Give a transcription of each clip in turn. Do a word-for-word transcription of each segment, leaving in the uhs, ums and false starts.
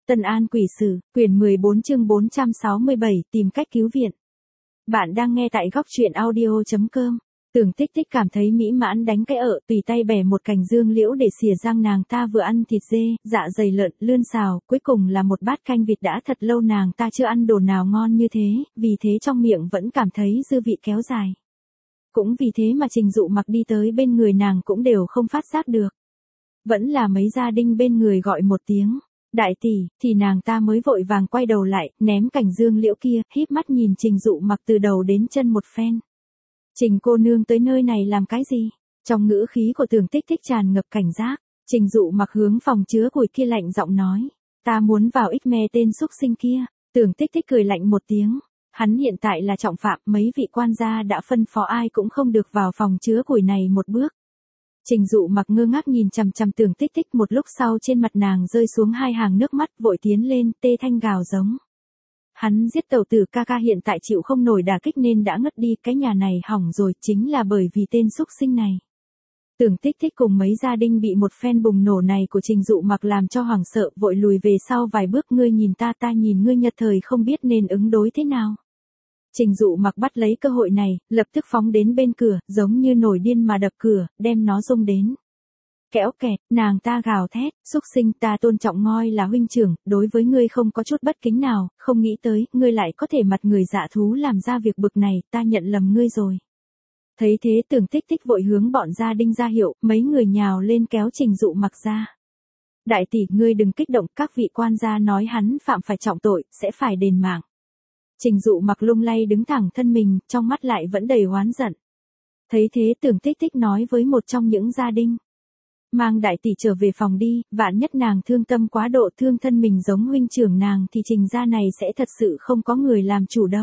Tân An Quỷ Sử, quyển mười bốn chương bốn trăm sáu mươi bảy, tìm cách cứu viện. Bạn đang nghe tại góc truyện audio chấm com. Tưởng Tích Tích cảm thấy mỹ mãn đánh cái ợ, tùy tay bẻ một cành dương liễu để xìa răng. Nàng ta vừa ăn thịt dê, dạ dày lợn, lươn xào, cuối cùng là một bát canh vịt. Đã thật lâu nàng ta chưa ăn đồ nào ngon như thế, vì thế trong miệng vẫn cảm thấy dư vị kéo dài. Cũng vì thế mà Trình Dụ Mặc đi tới bên người nàng cũng đều không phát giác được. Vẫn là mấy gia đình bên người gọi một tiếng đại tỷ, thì nàng ta mới vội vàng quay đầu lại, ném cành dương liễu kia, híp mắt nhìn Trình Dụ Mặc từ đầu đến chân một phen. Trình cô nương tới nơi này làm cái gì? Trong ngữ khí của Tưởng Tích Tích tràn ngập cảnh giác. Trình Dụ Mặc hướng phòng chứa củi kia lạnh giọng nói, ta muốn vào ích me tên xúc sinh kia. Tưởng Tích Tích cười lạnh một tiếng. Hắn hiện tại là trọng phạm, mấy vị quan gia đã phân phó ai cũng không được vào phòng chứa củi này một bước. Trình Dụ Mặc ngơ ngác nhìn chằm chằm Tưởng Tích Tích, một lúc sau trên mặt nàng rơi xuống hai hàng nước mắt, vội tiến lên, tê thanh gào giống. Hắn giết tẩu tử ca ca hiện tại chịu không nổi đả kích nên đã ngất đi, cái nhà này hỏng rồi, chính là bởi vì tên xúc sinh này. Tưởng Tích Tích cùng mấy gia đình bị một phen bùng nổ này của Trình Dụ Mặc làm cho hoảng sợ, vội lùi về sau vài bước. Ngươi nhìn ta, ta nhìn ngươi, nhất thời không biết nên ứng đối thế nào. Trình Dụ Mặc bắt lấy cơ hội này, lập tức phóng đến bên cửa, giống như nổi điên mà đập cửa, đem nó rung đến. Kéo kẹt, nàng ta gào thét, xúc sinh, ta tôn trọng ngôi là huynh trưởng, đối với ngươi không có chút bất kính nào, không nghĩ tới, ngươi lại có thể mặt người dạ thú làm ra việc bực này, ta nhận lầm ngươi rồi. Thấy thế Tưởng Tích Tích vội hướng bọn gia đình ra hiệu, mấy người nhào lên kéo Trình Dụ Mặc ra. Đại tỷ, ngươi đừng kích động, các vị quan gia nói hắn phạm phải trọng tội, sẽ phải đền mạng. Trình Dụ Mặc lung lay đứng thẳng thân mình, trong mắt lại vẫn đầy oán giận. Thấy thế Tưởng Tích Tích nói với một trong những gia đình, mang đại tỷ trở về phòng đi, vạn nhất nàng thương tâm quá độ thương thân mình giống huynh trưởng nàng thì Trình gia này sẽ thật sự không có người làm chủ đâu.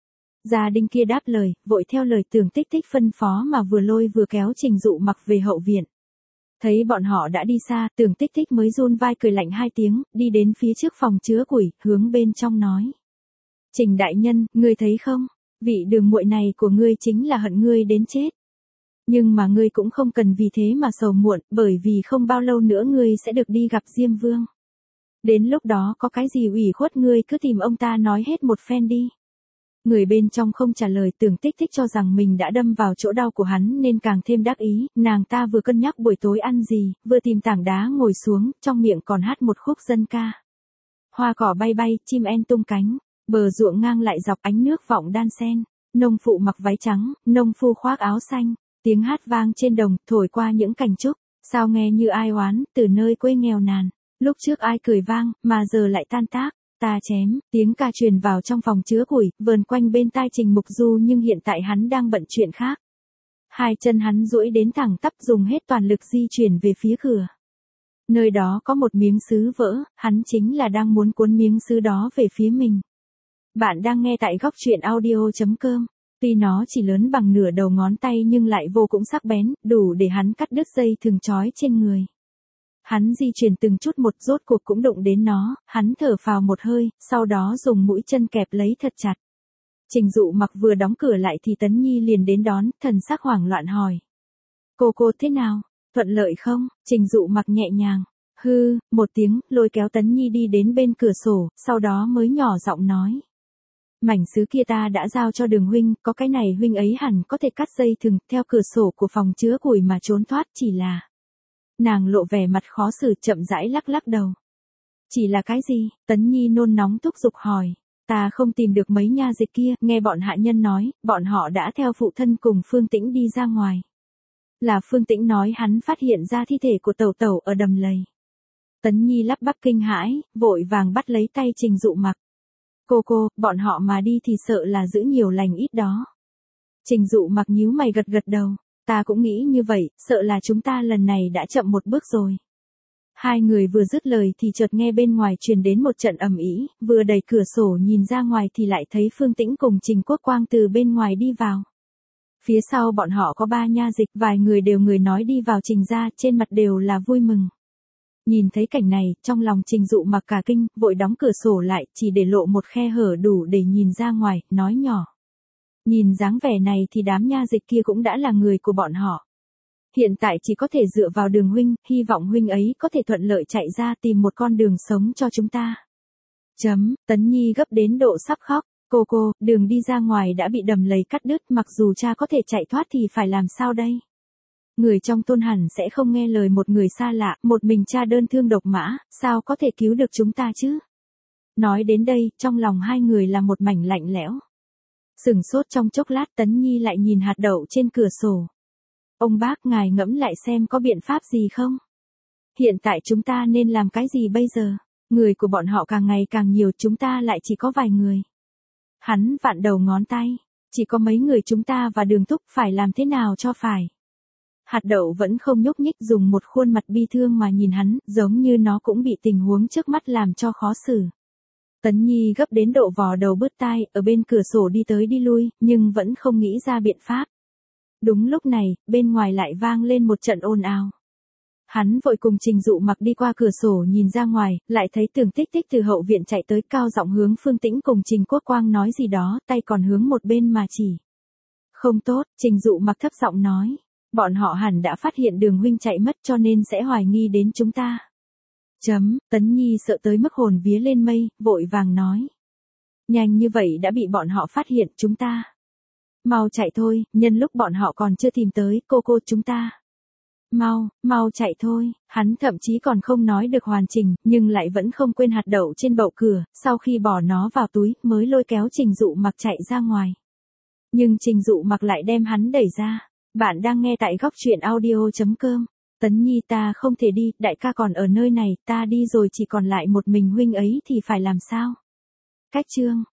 Gia đình kia đáp lời, vội theo lời Tưởng Tích Tích phân phó mà vừa lôi vừa kéo Trình Dụ Mặc về hậu viện. Thấy bọn họ đã đi xa, Tưởng Tích Tích mới run vai cười lạnh hai tiếng, đi đến phía trước phòng chứa củi, hướng bên trong nói. Trình đại nhân, ngươi thấy không, vị đường muội này của ngươi chính là hận ngươi đến chết. Nhưng mà ngươi cũng không cần vì thế mà sầu muộn, bởi vì không bao lâu nữa ngươi sẽ được đi gặp Diêm Vương. Đến lúc đó có cái gì ủy khuất ngươi cứ tìm ông ta nói hết một phen đi. Người bên trong không trả lời. Tưởng Tích Tích cho rằng mình đã đâm vào chỗ đau của hắn nên càng thêm đắc ý, nàng ta vừa cân nhắc buổi tối ăn gì, vừa tìm tảng đá ngồi xuống, trong miệng còn hát một khúc dân ca. Hoa cỏ bay bay, chim én tung cánh, bờ ruộng ngang lại dọc, ánh nước vọng đan sen, nông phụ mặc váy trắng, nông phu khoác áo xanh, tiếng hát vang trên đồng, thổi qua những cành trúc, sao nghe như ai oán, từ nơi quê nghèo nàn, lúc trước ai cười vang, mà giờ lại tan tác, ta chém, tiếng ca truyền vào trong phòng chứa củi, vờn quanh bên tai Trình Mục Du, nhưng hiện tại hắn đang bận chuyện khác. Hai chân hắn duỗi đến thẳng tắp, dùng hết toàn lực di chuyển về phía cửa. Nơi đó có một miếng sứ vỡ, hắn chính là đang muốn cuốn miếng sứ đó về phía mình. Bạn đang nghe tại góc truyện audio chấm com. Tuy nó chỉ lớn bằng nửa đầu ngón tay nhưng lại vô cùng sắc bén, đủ để hắn cắt đứt dây thừng trói trên người. Hắn di chuyển từng chút một, rốt cuộc cũng đụng đến nó, hắn thở phào một hơi, sau đó dùng mũi chân kẹp lấy thật chặt. Trình Dụ Mặc vừa đóng cửa lại thì Tấn Nhi liền đến đón, thần sắc hoảng loạn hỏi. Cô cô thế nào? Thuận lợi không? Trình Dụ Mặc nhẹ nhàng. Hư, một tiếng, lôi kéo Tấn Nhi đi đến bên cửa sổ, sau đó mới nhỏ giọng nói. Mảnh sứ kia ta đã giao cho Đường huynh, có cái này huynh ấy hẳn có thể cắt dây thừng, theo cửa sổ của phòng chứa củi mà trốn thoát, chỉ là. Nàng lộ vẻ mặt khó xử, chậm rãi lắc lắc đầu. Chỉ là cái gì? Tấn Nhi nôn nóng thúc giục hỏi. Ta không tìm được mấy nha dịch kia, nghe bọn hạ nhân nói, bọn họ đã theo phụ thân cùng Phương Tĩnh đi ra ngoài. Là Phương Tĩnh nói hắn phát hiện ra thi thể của tẩu tẩu ở đầm lầy. Tấn Nhi lắp bắp kinh hãi, vội vàng bắt lấy tay Trình Dụ Mặc. Cô cô, bọn họ mà đi thì sợ là giữ nhiều lành ít đó. Trình Dụ Mặc nhíu mày gật gật đầu. Ta cũng nghĩ như vậy, sợ là chúng ta lần này đã chậm một bước rồi. Hai người vừa dứt lời thì chợt nghe bên ngoài truyền đến một trận ầm ĩ, vừa đẩy cửa sổ nhìn ra ngoài thì lại thấy Phương Tĩnh cùng Trình Quốc Quang từ bên ngoài đi vào. Phía sau bọn họ có ba nha dịch, vài người đều người nói đi vào Trình gia, trên mặt đều là vui mừng. Nhìn thấy cảnh này, trong lòng Trình Dụ Mặc cả kinh, vội đóng cửa sổ lại, chỉ để lộ một khe hở đủ để nhìn ra ngoài, nói nhỏ. Nhìn dáng vẻ này thì đám nha dịch kia cũng đã là người của bọn họ. Hiện tại chỉ có thể dựa vào Đường huynh, hy vọng huynh ấy có thể thuận lợi chạy ra tìm một con đường sống cho chúng ta. Chấm, Tấn Nhi gấp đến độ sắp khóc. Cô cô, đường đi ra ngoài đã bị đầm lầy cắt đứt, mặc dù cha có thể chạy thoát thì phải làm sao đây? Người trong thôn hẳn sẽ không nghe lời một người xa lạ, một mình cha đơn thương độc mã, sao có thể cứu được chúng ta chứ? Nói đến đây, trong lòng hai người là một mảnh lạnh lẽo. Sửng sốt trong chốc lát, Tấn Nhi lại nhìn hạt đậu trên cửa sổ. Ông bác, ngài ngẫm lại xem có biện pháp gì không? Hiện tại chúng ta nên làm cái gì bây giờ? Người của bọn họ càng ngày càng nhiều, chúng ta lại chỉ có vài người. Hắn vặn đầu ngón tay. Chỉ có mấy người chúng ta và Đường Thúc, phải làm thế nào cho phải? Hạt đậu vẫn không nhúc nhích, dùng một khuôn mặt bi thương mà nhìn hắn, giống như nó cũng bị tình huống trước mắt làm cho khó xử. Tấn Nhi gấp đến độ vò đầu bứt tai, ở bên cửa sổ đi tới đi lui, nhưng vẫn không nghĩ ra biện pháp. Đúng lúc này, bên ngoài lại vang lên một trận ồn ào. Hắn vội cùng Trình Dụ Mặc đi qua cửa sổ nhìn ra ngoài, lại thấy Tưởng Tích Tích từ hậu viện chạy tới, cao giọng hướng Phương Tĩnh cùng Trình Quốc Quang nói gì đó, tay còn hướng một bên mà chỉ. Không tốt, Trình Dụ Mặc thấp giọng nói. Bọn họ hẳn đã phát hiện Đường huynh chạy mất cho nên sẽ hoài nghi đến chúng ta. Chấm, Tấn Nhi sợ tới mức hồn vía lên mây, vội vàng nói. Nhanh như vậy đã bị bọn họ phát hiện, chúng ta. Mau chạy thôi, nhân lúc bọn họ còn chưa tìm tới, cô cô chúng ta. Mau, mau chạy thôi, hắn thậm chí còn không nói được hoàn chỉnh, nhưng lại vẫn không quên hạt đậu trên bậu cửa, sau khi bỏ nó vào túi, mới lôi kéo Trình Dụ Mặc chạy ra ngoài. Nhưng Trình Dụ Mặc lại đem hắn đẩy ra. Bạn đang nghe tại góc truyện audio chấm com. Tấn Nhi, ta không thể đi, đại ca còn ở nơi này, ta đi rồi chỉ còn lại một mình huynh ấy thì phải làm sao? Cách chương